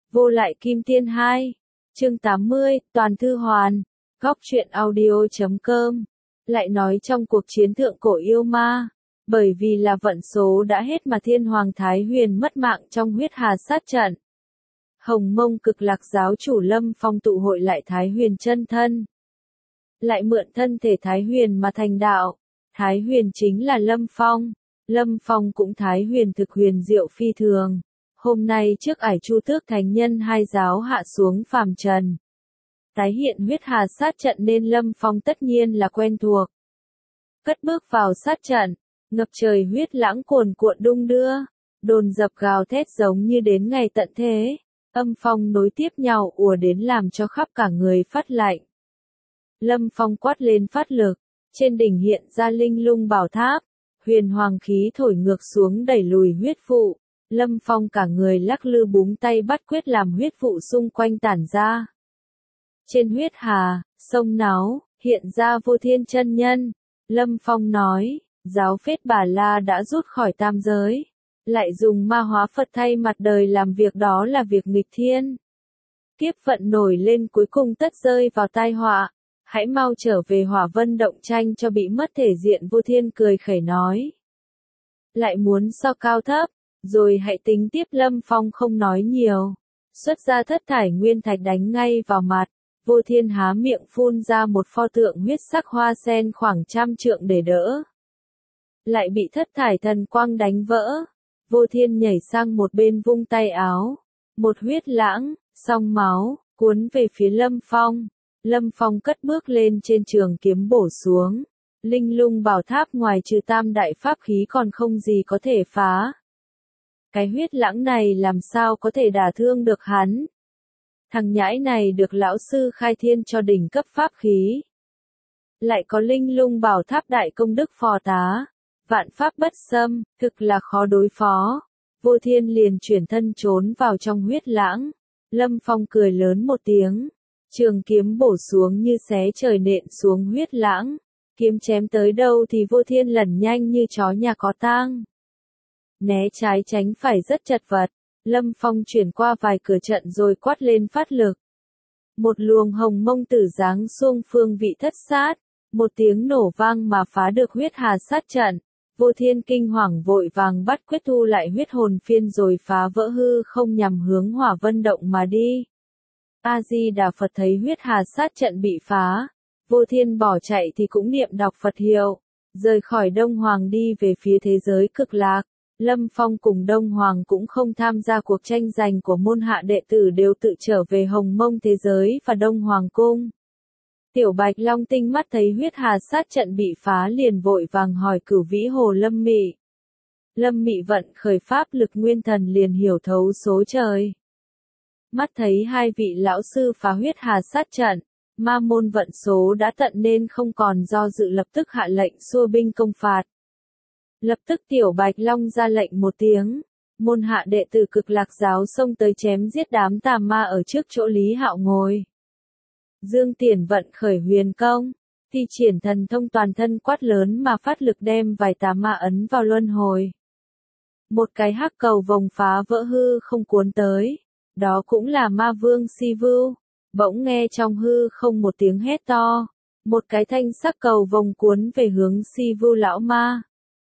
Vô lại kim tiên 2. Chương 80, toàn thư hoàn. Góc truyện audio.com. Lại nói trong cuộc chiến thượng cổ yêu ma, bởi vì là vận số đã hết mà Thiên Hoàng Thái Huyền mất mạng trong huyết hà sát trận. Hồng Mông Cực Lạc giáo chủ Lâm Phong tụ hội lại Thái Huyền chân thân. Lại mượn thân thể Thái Huyền mà thành đạo. Thái Huyền chính là Lâm Phong. Lâm Phong cũng Thái Huyền thực huyền diệu phi thường. Hôm nay trước ải Chu Tước Thánh Nhân hai giáo hạ xuống phàm trần. Tái hiện huyết hà sát trận nên Lâm Phong tất nhiên là quen thuộc. Cất bước vào sát trận, ngập trời huyết lãng cuồn cuộn đung đưa, đồn dập gào thét giống như đến ngày tận thế, âm phong nối tiếp nhau ùa đến làm cho khắp cả người phát lạnh. Lâm Phong quát lên phát lực, trên đỉnh hiện ra linh lung bảo tháp, huyền hoàng khí thổi ngược xuống đẩy lùi huyết vụ. Lâm Phong cả người lắc lư búng tay bắt quyết làm huyết vụ xung quanh tản ra. Trên huyết hà, sông náo, hiện ra Vô Thiên chân nhân. Lâm Phong nói, giáo phết Bà La đã rút khỏi tam giới. Lại dùng ma hóa Phật thay mặt đời làm việc đó là việc nghịch thiên. Kiếp vận nổi lên cuối cùng tất rơi vào tai họa. Hãy mau trở về Hỏa Vân động tranh cho bị mất thể diện. Vô Thiên cười khẩy nói. Lại muốn so cao thấp. Rồi hãy tính tiếp. Lâm Phong không nói nhiều. Xuất ra thất thải nguyên thạch đánh ngay vào mặt. Vô Thiên há miệng phun ra một pho tượng huyết sắc hoa sen khoảng 100 trượng để đỡ. Lại bị thất thải thần quang đánh vỡ. Vô Thiên nhảy sang một bên vung tay áo. Một huyết lãng, song máu, cuốn về phía Lâm Phong. Lâm Phong cất bước lên trên trường kiếm bổ xuống. Linh lung bảo tháp ngoài trừ tam đại pháp khí còn không gì có thể phá. Cái huyết lãng này làm sao có thể đả thương được hắn. Thằng nhãi này được lão sư khai thiên cho đỉnh cấp pháp khí. Lại có linh lung bảo tháp đại công đức phò tá. Vạn pháp bất xâm, thực là khó đối phó. Vô Thiên liền chuyển thân trốn vào trong huyết lãng. Lâm Phong cười lớn một tiếng. Trường kiếm bổ xuống như xé trời nện xuống huyết lãng. Kiếm chém tới đâu thì Vô Thiên lẩn nhanh như chó nhà có tang. Né trái tránh phải rất chật vật. Lâm Phong chuyển qua vài cửa trận rồi quát lên phát lực. Một luồng hồng mông tử giáng xuông phương vị thất sát. Một tiếng nổ vang mà phá được huyết hà sát trận. Vô Thiên kinh hoàng vội vàng bắt quyết thu lại huyết hồn phiên rồi phá vỡ hư không nhằm hướng Hỏa Vân động mà đi. A-di-đà Phật thấy huyết hà sát trận bị phá. Vô Thiên bỏ chạy thì cũng niệm đọc Phật hiệu. Rời khỏi Đông Hoàng đi về phía thế giới cực lạc. Lâm Phong cùng Đông Hoàng cũng không tham gia cuộc tranh giành của môn hạ đệ tử đều tự trở về Hồng Mông thế giới và Đông Hoàng cung. Tiểu Bạch Long tinh mắt thấy huyết hà sát trận bị phá liền vội vàng hỏi Cửu Vĩ Hồ Lâm Mị. Lâm Mị vận khởi pháp lực nguyên thần liền hiểu thấu số trời. Mắt thấy hai vị lão sư phá huyết hà sát trận, ma môn vận số đã tận nên không còn do dự lập tức hạ lệnh xua binh công phạt. Lập tức Tiểu Bạch Long ra lệnh một tiếng, môn hạ đệ tử Cực Lạc giáo xông tới chém giết đám tà ma ở trước chỗ Lý Hạo ngồi. Dương Tiền vận khởi huyền công, thi triển thần thông toàn thân quát lớn mà phát lực đem vài tà ma ấn vào luân hồi. Một cái hắc cầu vòng phá vỡ hư không cuốn tới, đó cũng là ma vương Si Vưu. Bỗng nghe trong hư không một tiếng hét to, một cái thanh sắc cầu vòng cuốn về hướng Si Vưu lão ma.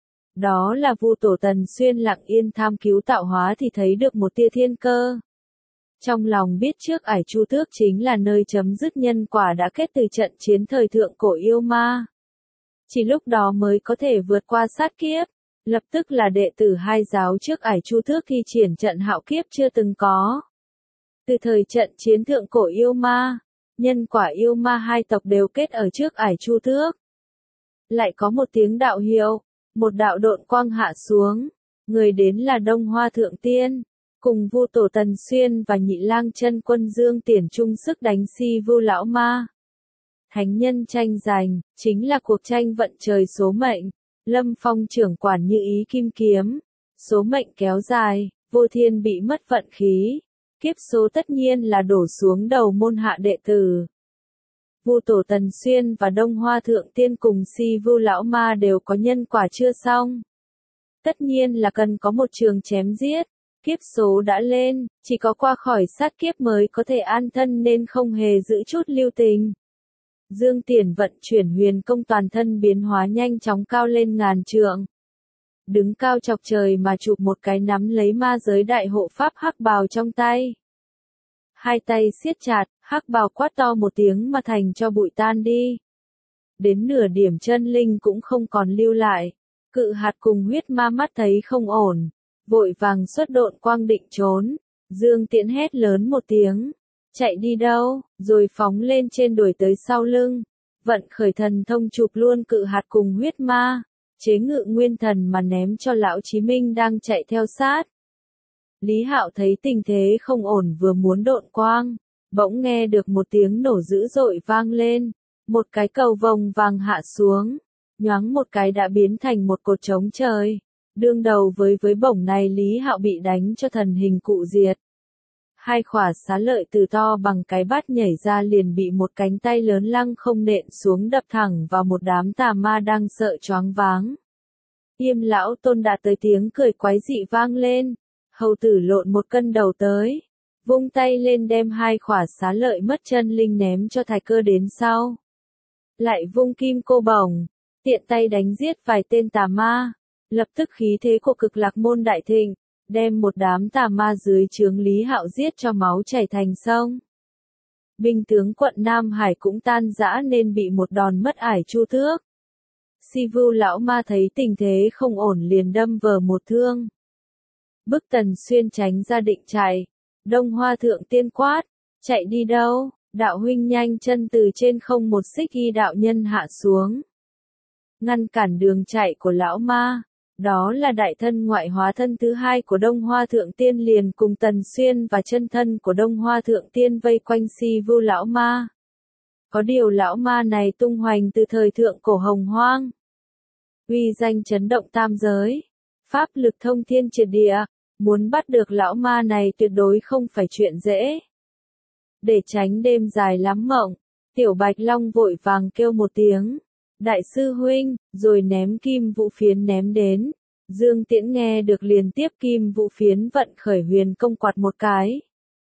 Đó là Vu Tổ Tần Xuyên lặng yên tham cứu tạo hóa thì thấy được một tia thiên cơ. Trong lòng biết trước ải Chu Tước chính là nơi chấm dứt nhân quả đã kết từ trận chiến thời thượng cổ yêu ma. Chỉ lúc đó mới có thể vượt qua sát kiếp. Lập tức là đệ tử hai giáo trước ải Chu Tước thi triển trận hạo kiếp chưa từng có. Từ thời trận chiến thượng cổ yêu ma, nhân quả yêu ma hai tộc đều kết ở trước ải Chu Tước. Lại có một tiếng đạo hiệu, một đạo độn quang hạ xuống, người đến là Đông Hoa Thượng Tiên, cùng Vu Tổ Tần Xuyên và Nhị Lang Chân Quân Dương Tiền chung sức đánh Si Vưu lão ma. Thánh nhân tranh giành, chính là cuộc tranh vận trời số mệnh. Lâm Phong trưởng quản như ý kim kiếm, số mệnh kéo dài, Vô Thiên bị mất vận khí. Kiếp số tất nhiên là đổ xuống đầu môn hạ đệ tử. Vu Tổ Tần Xuyên và Đông Hoa Thượng Tiên cùng Si Vưu lão ma đều có nhân quả chưa xong. Tất nhiên là cần có một trường chém giết. Kiếp số đã lên, chỉ có qua khỏi sát kiếp mới có thể an thân nên không hề giữ chút lưu tình. Dương Tiễn vận chuyển huyền công toàn thân biến hóa nhanh chóng cao lên ngàn trượng. Đứng cao chọc trời mà chụp một cái nắm lấy ma giới đại hộ pháp hắc bào trong tay. Hai tay siết chặt, hắc bào quát to một tiếng mà thành cho bụi tan đi. Đến nửa điểm chân linh cũng không còn lưu lại. Cự hạt cùng huyết ma mắt thấy không ổn, vội vàng xuất độn quang định trốn. Dương Tiễn hét lớn một tiếng, chạy đi đâu, rồi phóng lên trên đuổi tới sau lưng. Vận khởi thần thông chụp luôn cự hạt cùng huyết ma, chế ngự nguyên thần mà ném cho lão Chí Minh đang chạy theo sát. Lý Hạo thấy tình thế không ổn vừa muốn độn quang, bỗng nghe được một tiếng nổ dữ dội vang lên, một cái cầu vồng vàng hạ xuống, nhoáng một cái đã biến thành một cột trống trời. Đương đầu với bổng này Lý Hạo bị đánh cho thần hình cụ diệt. Hai khỏa xá lợi từ to bằng cái bát nhảy ra liền bị một cánh tay lớn lăng không nện xuống đập thẳng vào một đám tà ma đang sợ choáng váng. Yêm lão tôn đã tới tiếng cười quái dị vang lên, hầu tử lộn một cân đầu tới, vung tay lên đem hai khỏa xá lợi mất chân linh ném cho Thạch Cơ đến sau. Lại vung kim cô bổng, tiện tay đánh giết vài tên tà ma, lập tức khí thế của Cực Lạc môn đại thịnh, đem một đám tà ma dưới trướng Lý Hạo giết cho máu chảy thành sông. Binh tướng quận Nam Hải cũng tan rã nên bị một đòn mất ải chu thước. Si Vưu lão ma thấy tình thế không ổn liền đâm vờ một thương. Bức Tần Xuyên tránh ra định chạy, Đông Hoa thượng tiên quát, chạy đi đâu, đạo huynh nhanh chân từ trên không một xích y đạo nhân hạ xuống. Ngăn cản đường chạy của lão ma. Đó là đại thân ngoại hóa thân thứ hai của Đông Hoa Thượng Tiên liền cùng Tần Xuyên và chân thân của Đông Hoa Thượng Tiên vây quanh Si Vưu lão ma. Có điều lão ma này tung hoành từ thời thượng cổ hồng hoang. Uy danh chấn động tam giới. Pháp lực thông thiên triệt địa. Muốn bắt được lão ma này tuyệt đối không phải chuyện dễ. Để tránh đêm dài lắm mộng, Tiểu Bạch Long vội vàng kêu một tiếng. Đại sư huynh, rồi ném kim vũ phiến ném đến. Dương Tiễn nghe được liền tiếp kim vũ phiến vận khởi huyền công quạt một cái.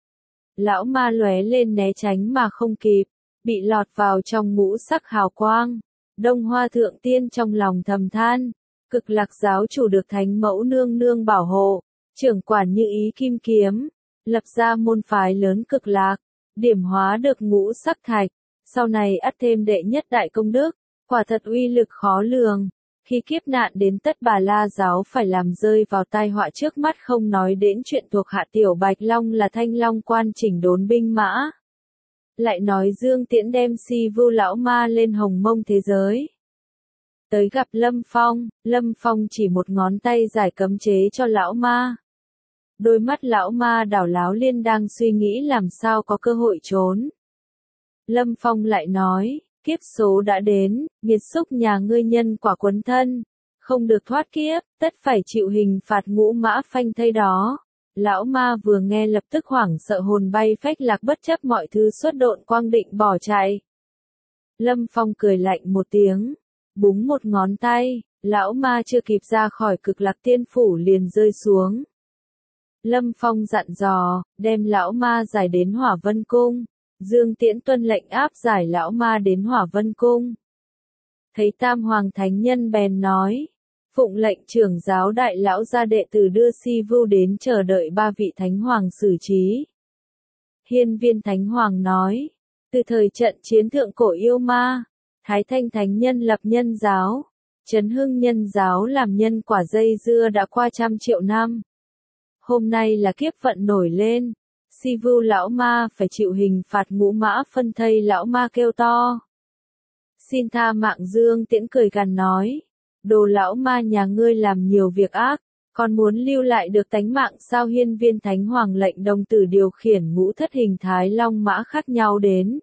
Lão ma lóe lên né tránh mà không kịp, bị lọt vào trong ngũ sắc hào quang. Đông Hoa Thượng Tiên trong lòng thầm than, Cực Lạc giáo chủ được Thánh Mẫu nương nương bảo hộ, trưởng quản như ý kim kiếm, lập ra môn phái lớn Cực Lạc, điểm hóa được ngũ sắc thạch, sau này ắt thêm đệ nhất đại công đức. Quả thật uy lực khó lường, khi kiếp nạn đến tất Bà La giáo phải làm rơi vào tai họa trước mắt không nói đến chuyện thuộc hạ Tiểu Bạch Long là Thanh Long quan chỉnh đốn binh mã. Lại nói Dương Tiễn đem Si Vưu lão ma lên hồng mông thế giới. Tới gặp Lâm Phong chỉ một ngón tay giải cấm chế cho lão ma. Đôi mắt lão ma đảo láo liên đang suy nghĩ làm sao có cơ hội trốn. Lâm Phong lại nói. Kiếp số đã đến, nghiệt xúc nhà ngươi nhân quả quấn thân, không được thoát kiếp, tất phải chịu hình phạt ngũ mã phanh thây đó. Lão ma vừa nghe lập tức hoảng sợ hồn bay phách lạc bất chấp mọi thứ xuất độn quang định bỏ chạy. Lâm Phong cười lạnh một tiếng, búng một ngón tay, lão ma chưa kịp ra khỏi Cực Lạc tiên phủ liền rơi xuống. Lâm Phong dặn dò, đem lão ma giải đến Hỏa Vân Cung. Dương Tiễn tuân lệnh áp giải lão ma đến Hỏa Vân Cung. Thấy Tam Hoàng Thánh Nhân bèn nói, phụng lệnh trưởng giáo đại lão gia đệ tử đưa Si Vưu đến chờ đợi ba vị Thánh Hoàng xử trí. Hiên Viên Thánh Hoàng nói, từ thời trận chiến thượng cổ yêu ma, Thái Thanh Thánh Nhân lập nhân giáo, Trấn Hưng nhân giáo làm nhân quả dây dưa đã qua 100 triệu năm. Hôm nay là kiếp vận nổi lên. Si Vưu lão ma phải chịu hình phạt ngũ mã phân thây lão ma kêu to. Xin tha mạng. Dương Tiễn cười gằn nói. Đồ lão ma nhà ngươi làm nhiều việc ác, còn muốn lưu lại được tánh mạng sao? Hiên Viên Thánh Hoàng lệnh đồng tử điều khiển ngũ thất hình thái long mã khác nhau đến.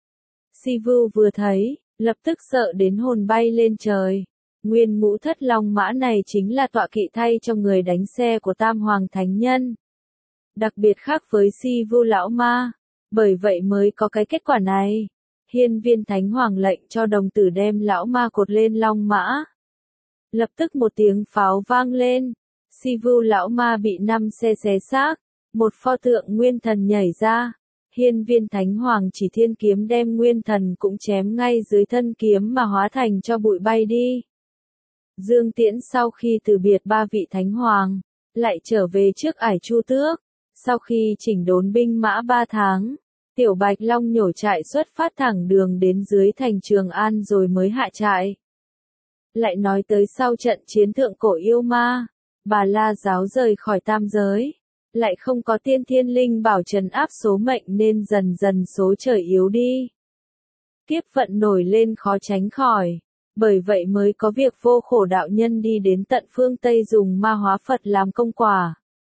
Si Vưu vừa thấy, lập tức sợ đến hồn bay lên trời. Nguyên ngũ thất long mã này chính là tọa kỵ thay cho người đánh xe của Tam Hoàng Thánh Nhân. Đặc biệt khác với Si Vưu lão ma, bởi vậy mới có cái kết quả này. Hiên Viên Thánh Hoàng lệnh cho đồng tử đem lão ma cột lên long mã. Lập tức một tiếng pháo vang lên, Si Vu lão ma bị 5 xe xé xác, một pho tượng nguyên thần nhảy ra, hiên viên thánh hoàng chỉ thiên kiếm đem nguyên thần cũng chém ngay dưới thân kiếm mà hóa thành cho bụi bay đi. Dương Tiễn sau khi từ biệt 3 vị thánh hoàng, lại trở về trước Ải Chu Tước, sau khi chỉnh đốn binh mã 3 tháng, Tiểu Bạch Long nhổ trại xuất phát thẳng đường đến dưới thành Trường An rồi mới hạ trại. Lại nói tới sau trận chiến thượng cổ yêu ma, Bà La giáo rời khỏi tam giới, lại không có tiên thiên linh bảo trấn áp số mệnh nên dần dần số trời yếu đi. Kiếp vận nổi lên khó tránh khỏi, bởi vậy mới có việc Vô Khổ đạo nhân đi đến tận phương Tây dùng ma hóa Phật làm công quả.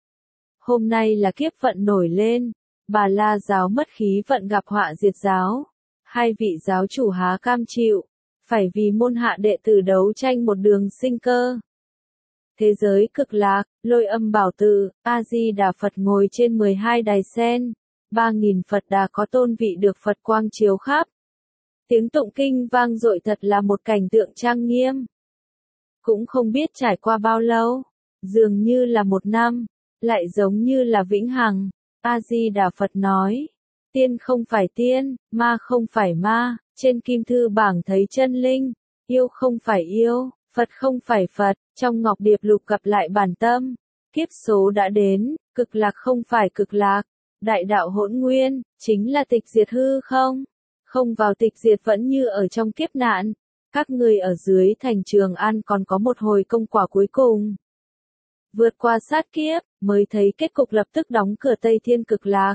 Hôm nay là kiếp vận nổi lên, Bà La giáo mất khí vận gặp họa diệt giáo, 2 vị giáo chủ há cam chịu, phải vì môn hạ đệ tử đấu tranh một đường sinh cơ. Thế giới cực lạc, Lôi Âm Bảo Tự, A Di Đà Phật ngồi trên 12 đài sen, 3000 Phật Đà có tôn vị được Phật quang chiếu khắp. Tiếng tụng kinh vang dội thật là một cảnh tượng trang nghiêm. Cũng không biết trải qua bao lâu, dường như là 1 năm, lại giống như là vĩnh hằng. A Di Đà Phật nói, tiên không phải tiên, ma không phải ma, trên kim thư bảng thấy chân linh, yêu không phải yêu, Phật không phải Phật, trong ngọc điệp lục gặp lại bản tâm. Kiếp số đã đến, cực lạc không phải cực lạc, đại đạo hỗn nguyên, chính là tịch diệt hư không? Không vào tịch diệt vẫn như ở trong kiếp nạn. Các người ở dưới thành Trường An còn có một hồi công quả cuối cùng. Vượt qua sát kiếp, mới thấy kết cục lập tức đóng cửa Tây Thiên cực lạc.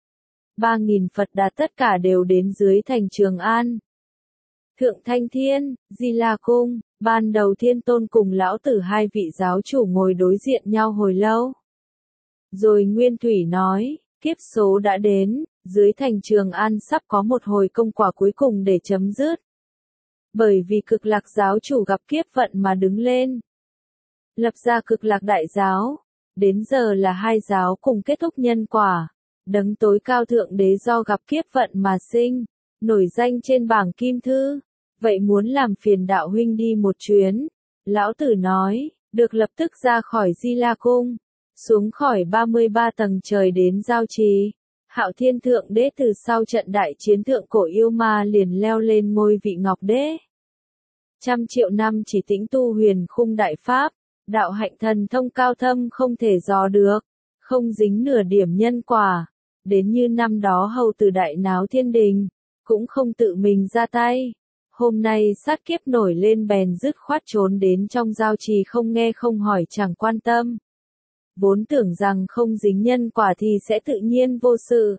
3000 Phật Đà tất cả đều đến dưới thành Trường An. Thượng Thanh Thiên, Di La Cung, ban đầu Thiên Tôn cùng lão tử 2 vị giáo chủ ngồi đối diện nhau hồi lâu. Rồi Nguyên Thủy nói, kiếp số đã đến, dưới thành Trường An sắp có một hồi công quả cuối cùng để chấm dứt. Bởi vì cực lạc giáo chủ gặp kiếp vận mà đứng lên, lập ra cực lạc đại giáo, đến giờ là 2 giáo cùng kết thúc nhân quả. Đấng tối cao thượng đế do gặp kiếp vận mà sinh, nổi danh trên bảng kim thư, vậy muốn làm phiền đạo huynh đi một chuyến. Lão tử nói, được lập tức ra khỏi Di La Cung, xuống khỏi 33 tầng trời đến giao trì. Hạo Thiên Thượng Đế từ sau trận đại chiến thượng cổ yêu ma liền leo lên ngôi vị Ngọc Đế. 100 triệu năm chỉ tĩnh tu huyền khung đại pháp, đạo hạnh thần thông cao thâm không thể dò được, không dính nửa điểm nhân quả. Đến như năm đó hầu tử đại náo thiên đình, cũng không tự mình ra tay. Hôm nay sát kiếp nổi lên bèn dứt khoát trốn đến trong giao trì không nghe không hỏi chẳng quan tâm. Vốn tưởng rằng không dính nhân quả thì sẽ tự nhiên vô sự.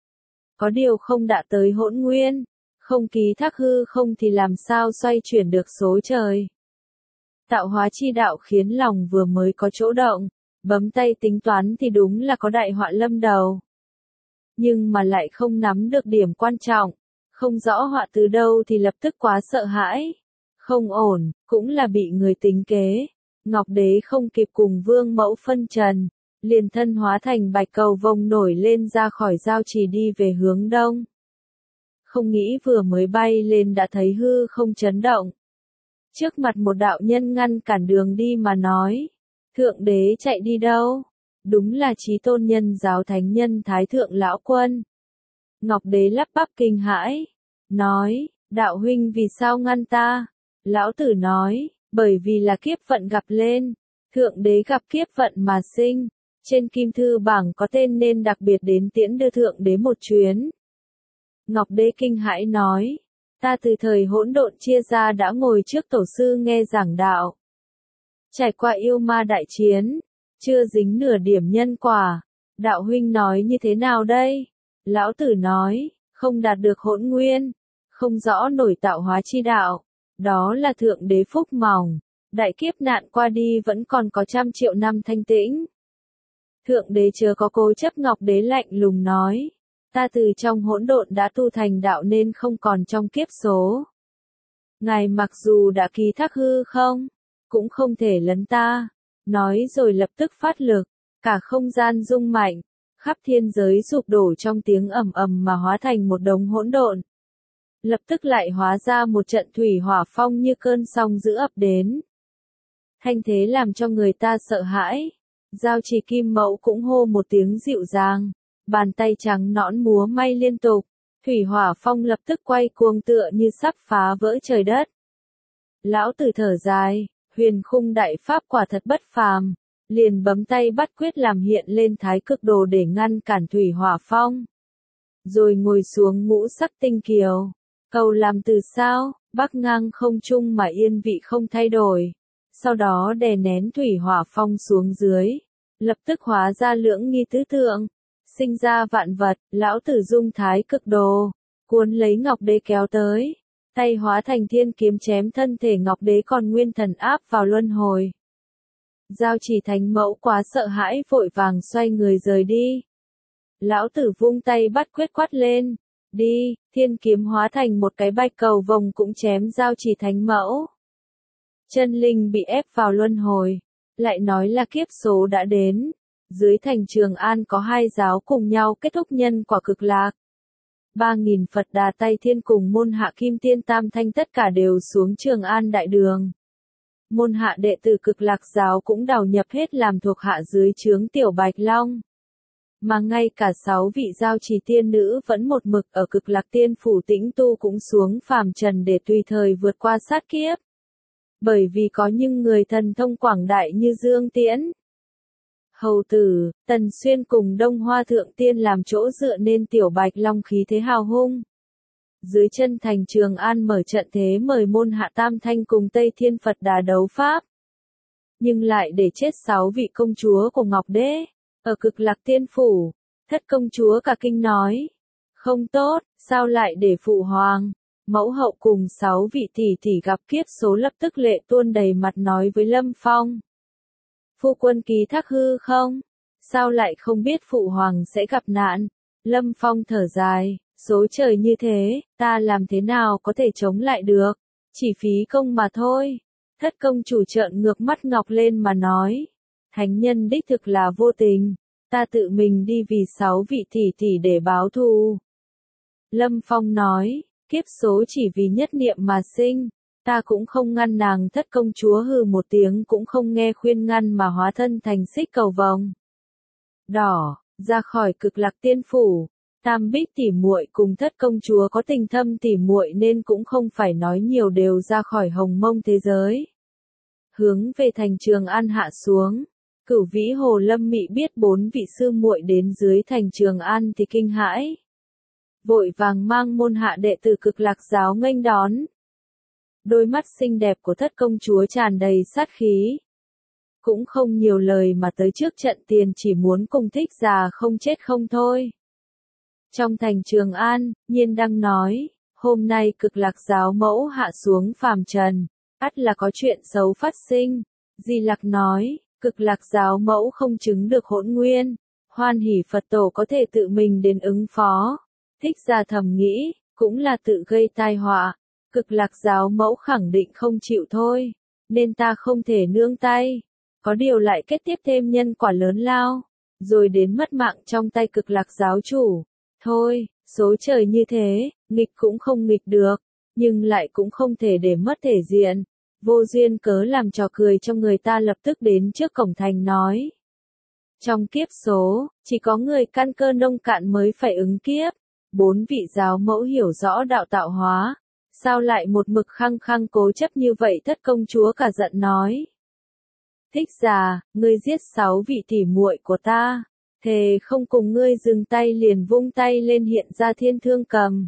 Có điều không đã tới hỗn nguyên, không ký thác hư không thì làm sao xoay chuyển được số trời. Tạo hóa chi đạo khiến lòng vừa mới có chỗ động, bấm tay tính toán thì đúng là có đại họa lâm đầu. Nhưng mà lại không nắm được điểm quan trọng, không rõ họa từ đâu thì lập tức quá sợ hãi. Không ổn, cũng là bị người tính kế. Ngọc Đế không kịp cùng Vương Mẫu phân trần, liền thân hóa thành bạch cầu vồng nổi lên ra khỏi giao trì đi về hướng đông. Không nghĩ vừa mới bay lên đã thấy hư không chấn động. Trước mặt một đạo nhân ngăn cản đường đi mà nói, Thượng Đế chạy đi đâu? Đúng là Chí Tôn Nhân giáo thánh nhân Thái Thượng Lão Quân. Ngọc Đế lắp bắp kinh hãi, nói, đạo huynh vì sao ngăn ta? Lão tử nói, bởi vì là kiếp vận gặp lên, Thượng Đế gặp kiếp vận mà sinh, trên kim thư bảng có tên nên đặc biệt đến tiễn đưa Thượng Đế một chuyến. Ngọc Đế kinh hãi nói, ta từ thời hỗn độn chia ra đã ngồi trước tổ sư nghe giảng đạo. Trải qua yêu ma đại chiến, chưa dính nửa điểm nhân quả, đạo huynh nói như thế nào đây? Lão tử nói, không đạt được hỗn nguyên, không rõ nổi tạo hóa chi đạo, đó là Thượng Đế phúc mỏng, đại kiếp nạn qua đi vẫn còn có 100 triệu năm thanh tĩnh. Thượng Đế chớ có cố chấp. Ngọc Đế lạnh lùng nói, ta từ trong hỗn độn đã tu thành đạo nên không còn trong kiếp số. Ngài mặc dù đã ký thác hư không, cũng không thể lấn ta. Nói rồi lập tức phát lực, cả không gian rung mạnh, khắp thiên giới sụp đổ trong tiếng ầm ầm mà hóa thành một đống hỗn độn. Lập tức lại hóa ra một trận thủy hỏa phong như cơn sóng dữ ập đến. Thanh thế làm cho người ta sợ hãi, Giao Chỉ Kim Mẫu cũng hô một tiếng dịu dàng, bàn tay trắng nõn múa may liên tục, thủy hỏa phong lập tức quay cuồng tựa như sắp phá vỡ trời đất. Lão Tử thở dài, huyền khung đại pháp quả thật bất phàm, liền bấm tay bắt quyết làm hiện lên thái cực đồ để ngăn cản thủy hỏa phong. Rồi ngồi xuống ngũ sắc tinh kiều, cầu làm từ sao, bắc ngang không trung mà yên vị không thay đổi. Sau đó đè nén thủy hỏa phong xuống dưới, lập tức hóa ra lưỡng nghi tứ tượng, sinh ra vạn vật. Lão Tử dung thái cực đồ, cuốn lấy Ngọc Đế kéo tới, tay hóa thành thiên kiếm chém thân thể Ngọc Đế còn nguyên thần áp vào luân hồi. Giao Chỉ Thánh Mẫu quá sợ hãi vội vàng xoay người rời đi. Lão Tử vung tay bắt quyết quát lên, đi, thiên kiếm hóa thành một cái bạch cầu vồng cũng chém Giao Chỉ Thánh Mẫu. Chân linh bị ép vào luân hồi, lại nói là kiếp số đã đến. Dưới thành Trường An có hai giáo cùng nhau kết thúc nhân quả cực lạc. 3.000 Phật Đà Tây Thiên cùng môn hạ Kim Tiên Tam Thanh tất cả đều xuống Trường An đại đường. Môn hạ đệ tử Cực Lạc giáo cũng đào nhập hết làm thuộc hạ dưới trướng Tiểu Bạch Long. Mà ngay cả 6 vị Giao Trì tiên nữ vẫn một mực ở Cực Lạc Tiên phủ tĩnh tu cũng xuống phàm trần để tùy thời vượt qua sát kiếp. Bởi vì có những người thần thông quảng đại như Dương Tiễn, Hầu Tử, Tần Xuyên cùng Đông Hoa Thượng Tiên làm chỗ dựa nên Tiểu Bạch Long khí thế hào hung. Dưới chân thành Trường An mở trận thế mời môn hạ Tam Thanh cùng Tây Thiên Phật Đà đấu pháp. Nhưng lại để chết 6 vị công chúa của Ngọc Đế. Ở Cực Lạc Tiên phủ, Thất công chúa cả kinh nói, không tốt, sao lại để phụ hoàng? Mẫu hậu cùng 6 vị tỷ tỷ gặp kiếp số lập tức lệ tuôn đầy mặt nói với Lâm Phong. Phu quân ký thác hư không? Sao lại không biết phụ hoàng sẽ gặp nạn? Lâm Phong thở dài, số trời như thế, ta làm thế nào có thể chống lại được? Chỉ phí công mà thôi. Thất công chủ trợn ngược mắt ngọc lên mà nói. Thánh nhân đích thực là vô tình, ta tự mình đi vì 6 vị tỷ tỷ để báo thù. Lâm Phong nói, kiếp số chỉ vì nhất niệm mà sinh, ta cũng không ngăn nàng. Thất công chúa hừ một tiếng cũng không nghe khuyên ngăn mà hóa thân thành xích cầu vồng đỏ, ra khỏi Cực Lạc Tiên phủ. Tam Bích tỷ muội cùng Thất công chúa có tình thâm tỷ muội nên cũng không phải nói nhiều đều ra khỏi Hồng Mông thế giới. Hướng về thành Trường An hạ xuống. Cửu Vĩ Hồ Lâm Mị biết 4 vị sư muội đến dưới thành Trường An thì kinh hãi. Vội vàng mang môn hạ đệ tử Cực Lạc giáo nghênh đón. Đôi mắt xinh đẹp của Thất công chúa tràn đầy sát khí. Cũng không nhiều lời mà tới trước trận tiền chỉ muốn cùng Thích Già không chết không thôi. Trong thành Trường An, Nhiên Đăng nói, hôm nay Cực Lạc giáo mẫu hạ xuống phàm trần, ắt là có chuyện xấu phát sinh. Di Lặc nói, Cực Lạc giáo mẫu không chứng được hỗn nguyên, Hoan Hỷ Phật tổ có thể tự mình đến ứng phó. Thích Gia thầm nghĩ, cũng là tự gây tai họa. Cực Lạc giáo mẫu khẳng định không chịu thôi, nên ta không thể nương tay. Có điều lại kết tiếp thêm nhân quả lớn lao, rồi đến mất mạng trong tay Cực Lạc giáo chủ. Thôi, số trời như thế, nghịch cũng không nghịch được, nhưng lại cũng không thể để mất thể diện. Vô duyên cớ làm trò cười trong người ta lập tức đến trước cổng thành nói. Trong kiếp số, chỉ có người căn cơ nông cạn mới phải ứng kiếp. 4 vị giáo mẫu hiểu rõ đạo tạo hóa. Sao lại một mực khăng khăng cố chấp như vậy? Thất công chúa cả giận nói. Thích Già, ngươi giết 6 vị tỷ muội của ta. Thề không cùng ngươi dừng tay liền vung tay lên hiện ra Thiên Thương Cầm.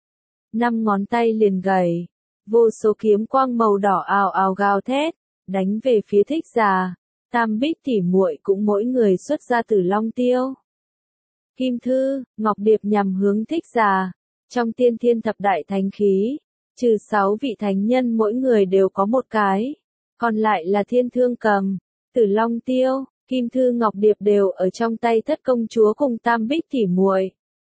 5 ngón tay liền gầy. Vô số kiếm quang màu đỏ ào ào gào thét, đánh về phía Thích Già. Tam Bích tỷ muội cũng mỗi người xuất ra Tử Long Tiêu, Kim Thư, Ngọc Điệp nhằm hướng Thích Già. Trong Tiên Thiên Thập Đại Thánh Khí, trừ 6 vị thánh nhân mỗi người đều có một cái, còn lại là Thiên Thương Cầm, Tử Long Tiêu, Kim Thư Ngọc Điệp đều ở trong tay Thất công chúa cùng Tam Bích tỷ muội.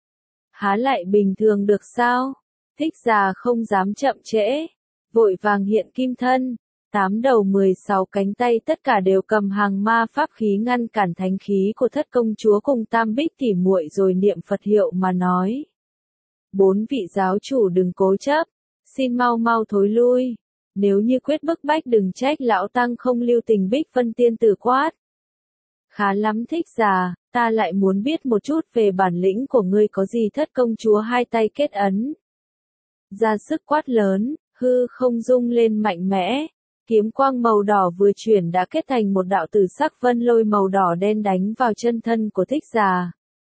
Há lại bình thường được sao? Thích Già không dám chậm trễ, vội vàng hiện kim thân, 8 đầu 16 cánh tay tất cả đều cầm hàng ma pháp khí ngăn cản thánh khí của Thất công chúa cùng Tam Bích tỷ muội rồi niệm Phật hiệu mà nói. 4 vị giáo chủ đừng cố chấp, xin mau mau thối lui, nếu như quyết bức bách đừng trách lão tăng không lưu tình. Bích Vân tiên tử quát. Khá lắm Thích Giả, ta lại muốn biết một chút về bản lĩnh của ngươi có gì thất công chúa hai tay kết ấn. Ra sức quát lớn, hư không rung lên mạnh mẽ. Kiếm quang màu đỏ vừa chuyển đã kết thành một đạo tử sắc vân lôi màu đỏ đen đánh vào chân thân của Thích Giả.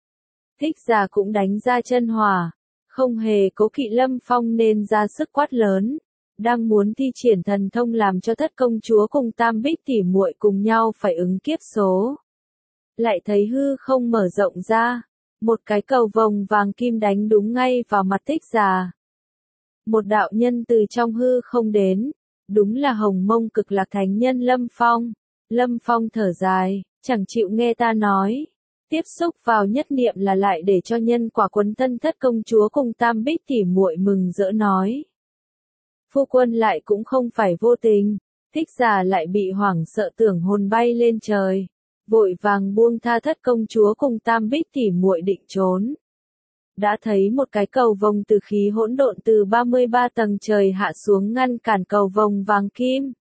Thích Giả cũng đánh ra chân hỏa, không hề cố kỵ Lâm Phong nên ra sức quát lớn, đang muốn thi triển thần thông làm cho thất công chúa cùng Tam Bích tỉ muội cùng nhau phải ứng kiếp số. Lại thấy hư không mở rộng ra, một cái cầu vồng vàng kim đánh đúng ngay vào mặt Thích Giả. Một đạo nhân từ trong hư không đến, đúng là Hồng Mông Cực Lạc Thánh Nhân Lâm Phong. Lâm Phong thở dài, chẳng chịu nghe ta nói. Tiếp xúc vào nhất niệm là lại để cho nhân quả quấn thân thất công chúa cùng Tam Bích tỉ muội mừng rỡ nói. Phu quân lại cũng không phải vô tình, Thích Giả lại bị hoảng sợ tưởng hồn bay lên trời, vội vàng buông tha thất công chúa cùng Tam Bích tỉ muội định trốn. Đã thấy một cái cầu vồng từ khí hỗn độn từ 33 tầng trời hạ xuống ngăn cản cầu vồng vàng kim.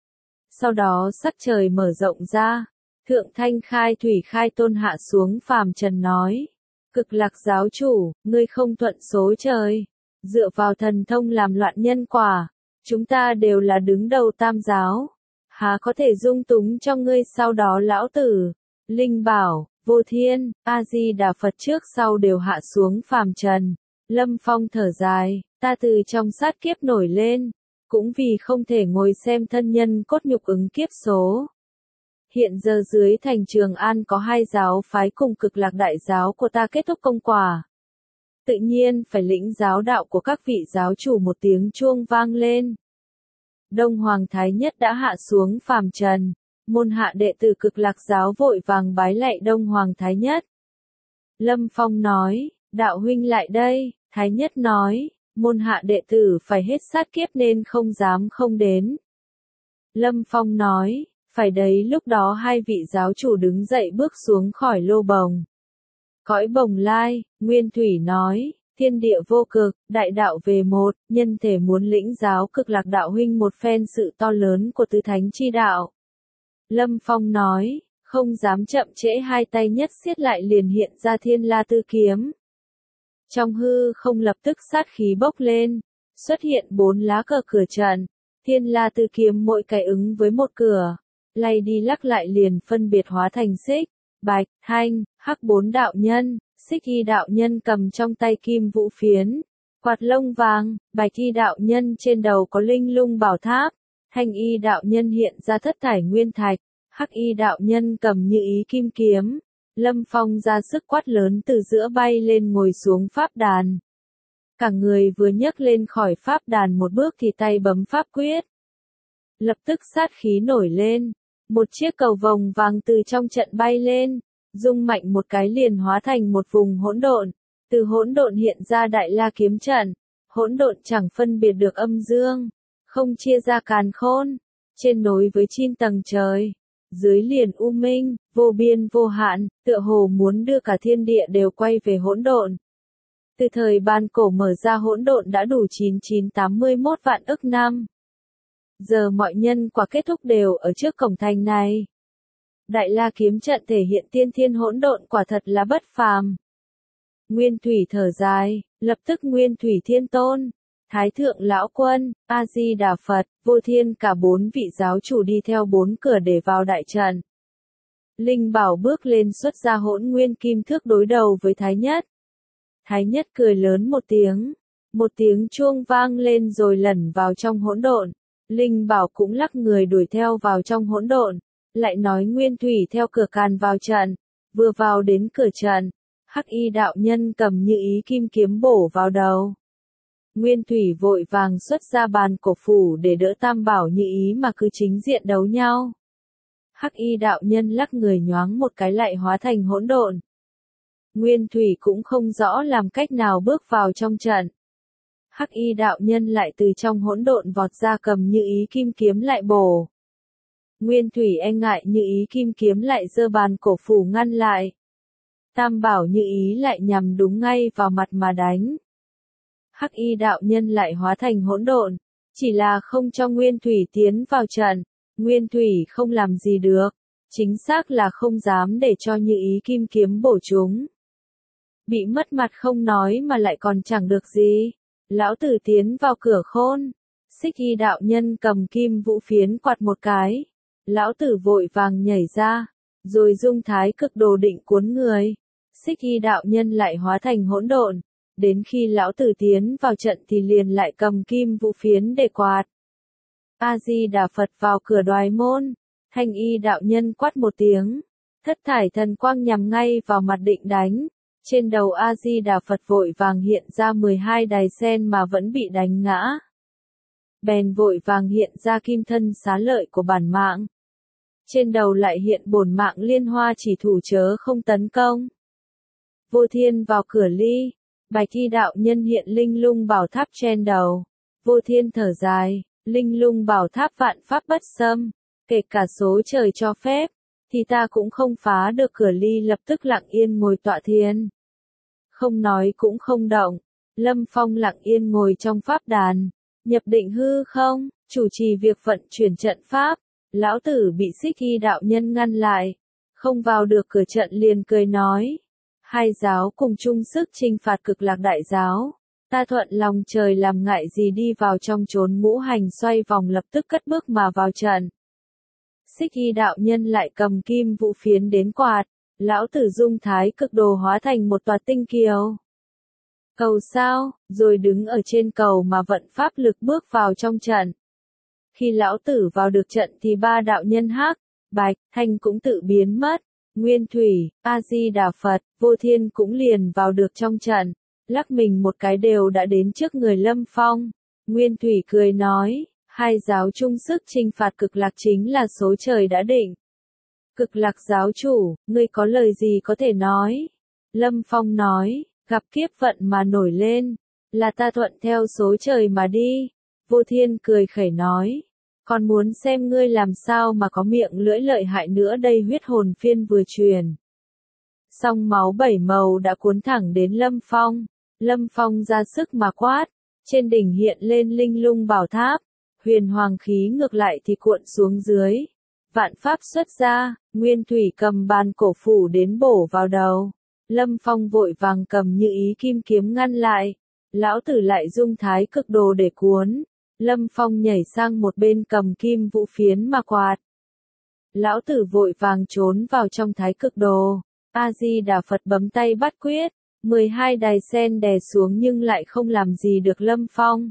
Sau đó sắc trời mở rộng ra, Thượng Thanh Khai Thủy Khai Tôn hạ xuống phàm trần nói, Cực Lạc giáo chủ, ngươi không thuận số trời, dựa vào thần thông làm loạn nhân quả, chúng ta đều là đứng đầu tam giáo, há có thể dung túng cho ngươi. Sau đó lão tử, Linh Bảo, Vô Thiên, A-di-đà Phật trước sau đều hạ xuống phàm trần. Lâm Phong thở dài, ta từ trong sát kiếp nổi lên, cũng vì không thể ngồi xem thân nhân cốt nhục ứng kiếp số. Hiện giờ dưới thành Trường An có hai giáo phái cùng Cực Lạc đại giáo của ta kết thúc công quả. Tự nhiên phải lĩnh giáo đạo của các vị giáo chủ. Một tiếng chuông vang lên. Đông Hoàng Thái Nhất đã hạ xuống phàm trần. Môn hạ đệ tử Cực Lạc giáo vội vàng bái lạy Đông Hoàng Thái Nhất. Lâm Phong nói, đạo huynh lại đây. Thái Nhất nói, môn hạ đệ tử phải hết sát kiếp nên không dám không đến. Lâm Phong nói, phải đấy. Lúc đó hai vị giáo chủ đứng dậy bước xuống khỏi lô bồng. Cõi bồng lai, Nguyên Thủy nói, thiên địa vô cực, đại đạo về một, nhân thể muốn lĩnh giáo Cực Lạc đạo huynh một phen sự to lớn của tứ thánh chi đạo. Lâm Phong nói, không dám chậm trễ, hai tay nhất siết lại liền hiện ra Thiên La Tư Kiếm. Trong hư không lập tức sát khí bốc lên, xuất hiện 4 lá cờ cửa trận, Thiên La Tư Kiếm mỗi cái ứng với một cửa, lay đi lắc lại liền phân biệt hóa thành xích, bạch, thanh, hắc 4 đạo nhân. Xích y đạo nhân cầm trong tay kim vũ phiến, quạt lông vàng, bạch y đạo nhân trên đầu có linh lung bảo tháp, thanh y đạo nhân hiện ra thất thải nguyên thạch, hắc y đạo nhân cầm như ý kim kiếm. Lâm Phong ra sức quát lớn từ giữa bay lên ngồi xuống pháp đàn. Cả người vừa nhấc lên khỏi pháp đàn một bước thì tay bấm pháp quyết. Lập tức sát khí nổi lên, một chiếc cầu vồng vàng từ trong trận bay lên. Rung mạnh một cái liền hóa thành một vùng hỗn độn, từ hỗn độn hiện ra Đại La kiếm trận, hỗn độn chẳng phân biệt được âm dương, không chia ra càn khôn, trên nối với 9 tầng trời, dưới liền u minh, vô biên vô hạn, tựa hồ muốn đưa cả thiên địa đều quay về hỗn độn. Từ thời ban cổ mở ra hỗn độn đã đủ 9981 vạn ức năm. Giờ mọi nhân quả kết thúc đều ở trước cổng thành này. Đại La kiếm trận thể hiện tiên thiên hỗn độn quả thật là bất phàm. Nguyên Thủy thở dài, lập tức Nguyên Thủy Thiên Tôn, Thái Thượng Lão Quân, A-di-đà Phật, Vô Thiên cả 4 vị giáo chủ đi theo 4 cửa để vào đại trận. Linh Bảo bước lên xuất ra Hỗn Nguyên Kim Thước đối đầu với Thái Nhất. Thái Nhất cười lớn một tiếng chuông vang lên rồi lẩn vào trong hỗn độn. Linh Bảo cũng lắc người đuổi theo vào trong hỗn độn. Lại nói Nguyên Thủy theo cửa càn vào trận, vừa vào đến cửa trận, hắc y đạo nhân cầm như ý kim kiếm bổ vào đầu. Nguyên Thủy vội vàng xuất ra bàn cổ phủ để đỡ Tam Bảo như ý mà cứ chính diện đấu nhau. Hắc y đạo nhân lắc người nhoáng một cái lại hóa thành hỗn độn. Nguyên Thủy cũng không rõ làm cách nào bước vào trong trận. Hắc y đạo nhân lại từ trong hỗn độn vọt ra cầm như ý kim kiếm lại bổ. Nguyên Thủy e ngại như ý kim kiếm lại giơ bàn cổ phủ ngăn lại. Tam Bảo như ý lại nhằm đúng ngay vào mặt mà đánh. Hắc y đạo nhân lại hóa thành hỗn độn, chỉ là không cho Nguyên Thủy tiến vào trận. Nguyên Thủy không làm gì được, Chính xác là không dám để cho Như Ý kim kiếm bổ chúng. Bị mất mặt không nói mà lại còn chẳng được gì. Lão tử tiến vào cửa khôn. Xích Y đạo nhân cầm kim vũ phiến quạt một cái. Lão tử vội vàng nhảy ra. Rồi dung thái cực đồ định cuốn người. Xích Y đạo nhân lại hóa thành hỗn độn. Đến khi lão tử tiến vào trận thì liền lại cầm kim vũ phiến để quạt. A-di-đà Phật vào cửa đoái môn. Thanh Y đạo nhân quát một tiếng. Thất thải thần quang nhằm ngay vào mặt định đánh. Trên đầu A-di-đà Phật vội vàng hiện ra 12 đài sen mà vẫn bị đánh ngã. Bèn vội vàng hiện ra kim thân xá lợi của bản mạng. Trên đầu lại hiện bổn mạng liên hoa chỉ thủ chớ không tấn công. Vô Thiên vào cửa ly. Bạch Y đạo nhân hiện linh lung bảo tháp trên đầu. Vô Thiên thở dài, linh lung bảo tháp vạn pháp bất xâm, kể cả số trời cho phép, thì ta cũng không phá được cửa ly, lập tức lặng yên ngồi tọa thiền. Không nói cũng không động, Lâm Phong lặng yên ngồi trong pháp đàn, nhập định hư không, chủ trì việc vận chuyển trận pháp. Lão tử bị Xích Y đạo nhân ngăn lại, không vào được cửa trận liền cười nói. Hai giáo cùng chung sức chinh phạt Cực Lạc đại giáo. Ta thuận lòng trời làm ngại gì đi vào trong chốn ngũ hành xoay vòng, lập tức cất bước mà vào trận. Xích Y đạo nhân lại cầm kim vũ phiến đến quạt. Lão tử dung thái cực đồ hóa thành một tòa tinh kiều. Cầu sao, rồi đứng ở trên cầu mà vận pháp lực bước vào trong trận. Khi lão tử vào được trận thì ba đạo nhân Hắc, Bạch, Thanh cũng tự biến mất. Nguyên Thủy, A-di-đà Phật, Vô Thiên cũng liền vào được trong trận, lắc mình một cái đều đã đến trước người Lâm Phong. Nguyên Thủy cười nói, hai giáo chung sức chinh phạt Cực Lạc chính là số trời đã định. Cực Lạc giáo chủ, ngươi có lời gì có thể nói? Lâm Phong nói, gặp kiếp vận mà nổi lên, là ta thuận theo số trời mà đi. Vô Thiên cười khẩy nói, còn muốn xem ngươi làm sao mà có miệng lưỡi lợi hại nữa đây. Huyết hồn phiên vừa truyền xong, máu bảy màu đã cuốn thẳng đến Lâm Phong. Lâm Phong ra sức mà quát, trên đỉnh hiện lên linh lung bảo tháp, huyền hoàng khí ngược lại thì cuộn xuống dưới. Vạn pháp xuất ra, Nguyên Thủy cầm bàn cổ phủ đến bổ vào đầu. Lâm Phong vội vàng cầm Như Ý kim kiếm ngăn lại. Lão tử lại dung thái cực đồ để cuốn. Lâm Phong nhảy sang một bên cầm kim vũ phiến mà quạt. Lão tử vội vàng trốn vào trong thái cực đồ. A-di-đà Phật bấm tay bắt quyết. 12 đài sen đè xuống nhưng lại không làm gì được Lâm Phong.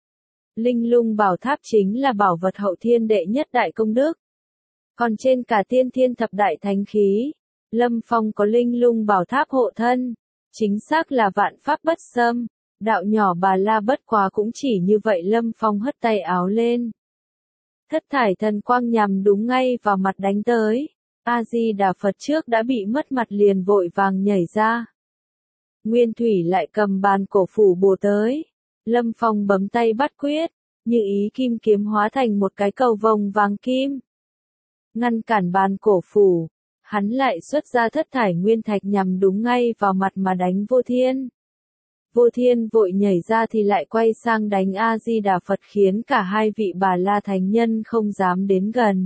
Linh lung bảo tháp chính là bảo vật hậu thiên đệ nhất đại công đức. Còn trên cả tiên thiên thập đại thánh khí, Lâm Phong có linh lung bảo tháp hộ thân. Chính xác là vạn pháp bất xâm. Đạo nhỏ Bà La bất quá cũng chỉ như vậy. Lâm Phong hất tay áo lên. Thất thải thần quang nhằm đúng ngay vào mặt đánh tới. A-di-đà Phật trước đã bị mất mặt liền vội vàng nhảy ra. Nguyên Thủy lại cầm bàn cổ phủ bổ tới. Lâm Phong bấm tay bắt quyết, Như Ý kim kiếm hóa thành một cái cầu vồng vàng kim. Ngăn cản bàn cổ phủ, hắn lại xuất ra thất thải nguyên thạch nhằm đúng ngay vào mặt mà đánh Vô Thiên. Vô Thiên vội nhảy ra thì lại quay sang đánh A-di-đà Phật, khiến cả hai vị Bà La thánh nhân không dám đến gần.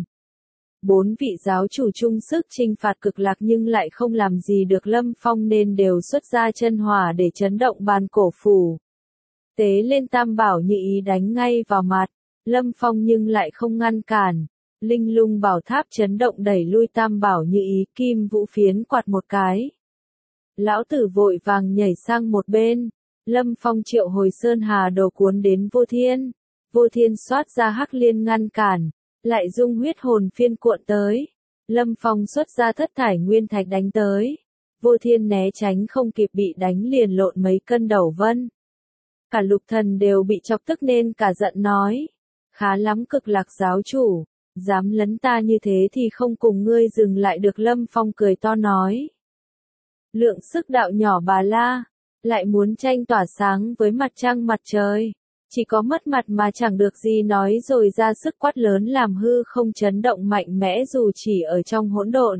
4 vị giáo chủ chung sức chinh phạt Cực Lạc nhưng lại không làm gì được Lâm Phong nên đều xuất ra chân hỏa để chấn động bàn cổ phủ. Tế lên tam bảo Như Ý đánh ngay vào mặt, Lâm Phong nhưng lại không ngăn cản. Linh lung bảo tháp chấn động đẩy lui tam bảo Như Ý, kim vũ phiến quạt một cái. Lão tử vội vàng nhảy sang một bên. Lâm Phong triệu hồi sơn hà đồ cuốn đến Vô Thiên. Vô Thiên xoát ra hắc liên ngăn cản, lại dung huyết hồn phiên cuộn tới. Lâm Phong xuất ra thất thải nguyên thạch đánh tới. Vô Thiên né tránh không kịp, bị đánh liền lộn mấy cân đầu vân. Cả lục thần đều bị chọc tức nên cả giận nói. Khá lắm Cực Lạc giáo chủ, dám lấn ta như thế thì không cùng ngươi dừng lại được. Lâm Phong cười to nói. Lượng sức đạo nhỏ Bà La, lại muốn tranh tỏa sáng với mặt trăng mặt trời. Chỉ có mất mặt mà chẳng được gì nói, rồi ra sức quát lớn làm hư không chấn động mạnh mẽ dù chỉ ở trong hỗn độn.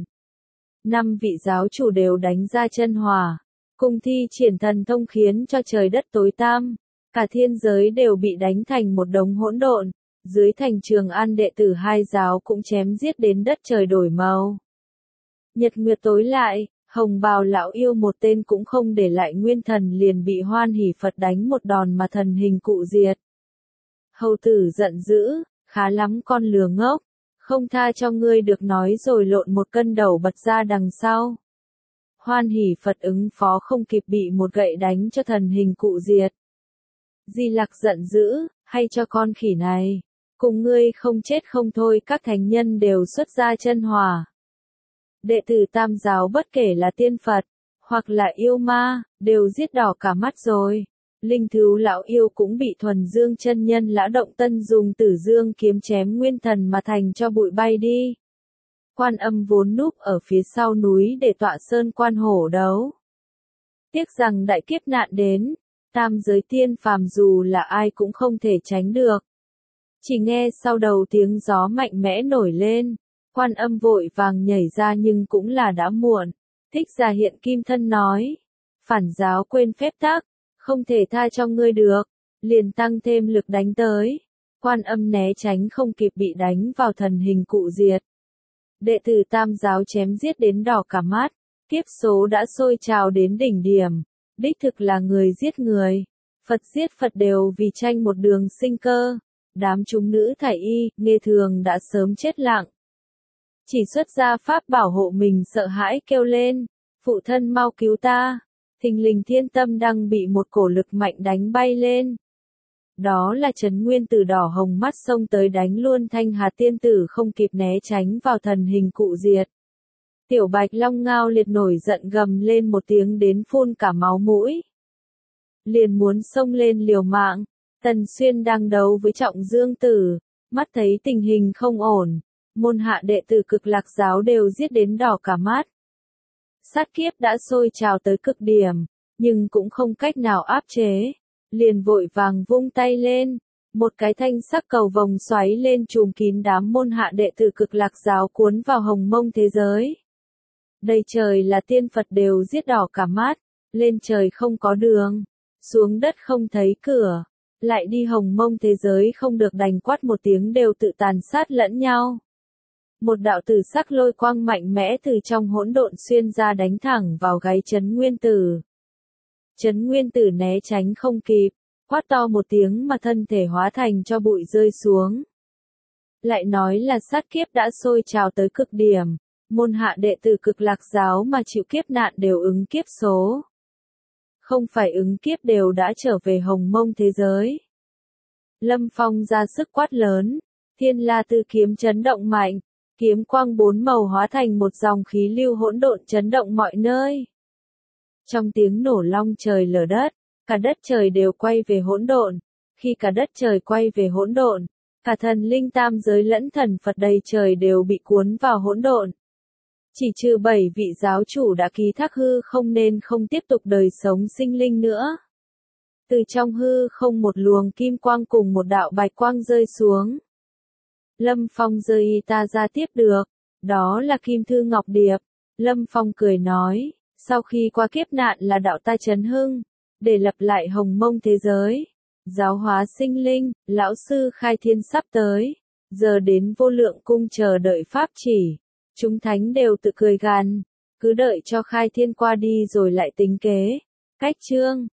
5 vị giáo chủ đều đánh ra chân hỏa, cùng thi triển thần thông khiến cho trời đất tối tăm. Cả thiên giới đều bị đánh thành một đống hỗn độn. Dưới thành Trường An đệ tử hai giáo cũng chém giết đến đất trời đổi màu. Nhật nguyệt tối lại, hồng bào lão yêu một tên cũng không để lại, nguyên thần liền bị Hoan Hỷ Phật đánh một đòn mà thần hình cụ diệt. Hầu tử giận dữ, khá lắm con lừa ngốc, không tha cho ngươi được nói rồi lộn một cân đầu bật ra đằng sau. Hoan Hỷ Phật ứng phó không kịp bị một gậy đánh cho thần hình cụ diệt. Di Lặc giận dữ, hay cho con khỉ này, cùng ngươi không chết không thôi. Các thánh nhân đều xuất ra chân hỏa. Đệ tử Tam giáo bất kể là tiên Phật, hoặc là yêu ma, đều giết đỏ cả mắt rồi. Linh thú lão yêu cũng bị Thuần Dương chân nhân Lã Động Tân dùng Tử Dương kiếm chém nguyên thần mà thành cho bụi bay đi. Quan Âm vốn núp ở phía sau núi để tọa sơn quan hổ đấu. Tiếc rằng đại kiếp nạn đến, tam giới tiên phàm dù là ai cũng không thể tránh được. Chỉ nghe sau đầu tiếng gió mạnh mẽ nổi lên, Quan Âm vội vàng nhảy ra nhưng cũng là đã muộn. Thích Giả hiện kim thân nói, phản giáo quên phép tắc, không thể tha cho ngươi được, liền tăng thêm lực đánh tới. Quan Âm né tránh không kịp bị đánh vào thần hình cụ diệt. Đệ tử Tam giáo chém giết đến đỏ cả mắt, kiếp số đã sôi trào đến đỉnh điểm, đích thực là người giết người, Phật giết Phật đều vì tranh một đường sinh cơ. Đám chúng nữ thải y, nghe thường đã sớm chết lặng. Chỉ xuất ra pháp bảo hộ mình sợ hãi kêu lên, phụ thân mau cứu ta. Thình lình Thiên Tâm Đăng bị một cổ lực mạnh đánh bay lên. Đó là Trấn Nguyên Tử đỏ hồng mắt xông tới đánh luôn Thanh Hà tiên tử không kịp né tránh vào thần hình cụ diệt. Tiểu Bạch Long ngao liệt nổi giận gầm lên một tiếng đến phun cả máu mũi. Liền muốn xông lên liều mạng, Tần Xuyên đang đấu với Trọng Dương Tử, mắt thấy tình hình không ổn, môn hạ đệ tử Cực Lạc giáo đều giết đến đỏ cả mắt. Sát kiếp đã sôi trào tới cực điểm, nhưng cũng không cách nào áp chế, liền vội vàng vung tay lên, một cái thanh sắc cầu vồng xoáy lên trùm kín đám môn hạ đệ tử Cực Lạc giáo cuốn vào hồng mông thế giới. Đầy trời là tiên Phật đều giết đỏ cả mắt, lên trời không có đường, xuống đất không thấy cửa, lại đi hồng mông thế giới không được đành quát một tiếng đều tự tàn sát lẫn nhau. Một đạo tử sắc lôi quang mạnh mẽ từ trong hỗn độn xuyên ra đánh thẳng vào gáy Trấn Nguyên Tử. Trấn Nguyên Tử né tránh không kịp, quát to một tiếng mà thân thể hóa thành cho bụi rơi xuống. Lại nói là sát kiếp đã sôi trào tới cực điểm, môn hạ đệ tử Cực Lạc giáo mà chịu kiếp nạn đều ứng kiếp số. Không phải ứng kiếp đều đã trở về hồng mông thế giới. Lâm Phong ra sức quát lớn, Thiên La Tư kiếm chấn động mạnh, kiếm quang bốn màu hóa thành một dòng khí lưu hỗn độn chấn động mọi nơi. Trong tiếng nổ long trời lở đất, cả đất trời đều quay về hỗn độn. Khi cả đất trời quay về hỗn độn, cả thần linh tam giới lẫn thần Phật đầy trời đều bị cuốn vào hỗn độn. Chỉ trừ 7 vị giáo chủ đã ký thác hư không nên không tiếp tục đời sống sinh linh nữa. Từ trong hư không một luồng kim quang cùng một đạo bạch quang rơi xuống. Lâm Phong rơi y ta ra tiếp được, đó là Kim Thư Ngọc Điệp. Lâm Phong cười nói, sau khi qua kiếp nạn là đạo ta chấn hưng, để lập lại hồng mông thế giới, giáo hóa sinh linh, lão sư khai thiên sắp tới, giờ đến vô lượng cung chờ đợi pháp chỉ. Chúng thánh đều tự cười gằn, cứ đợi cho khai thiên qua đi rồi lại tính kế. Cách chương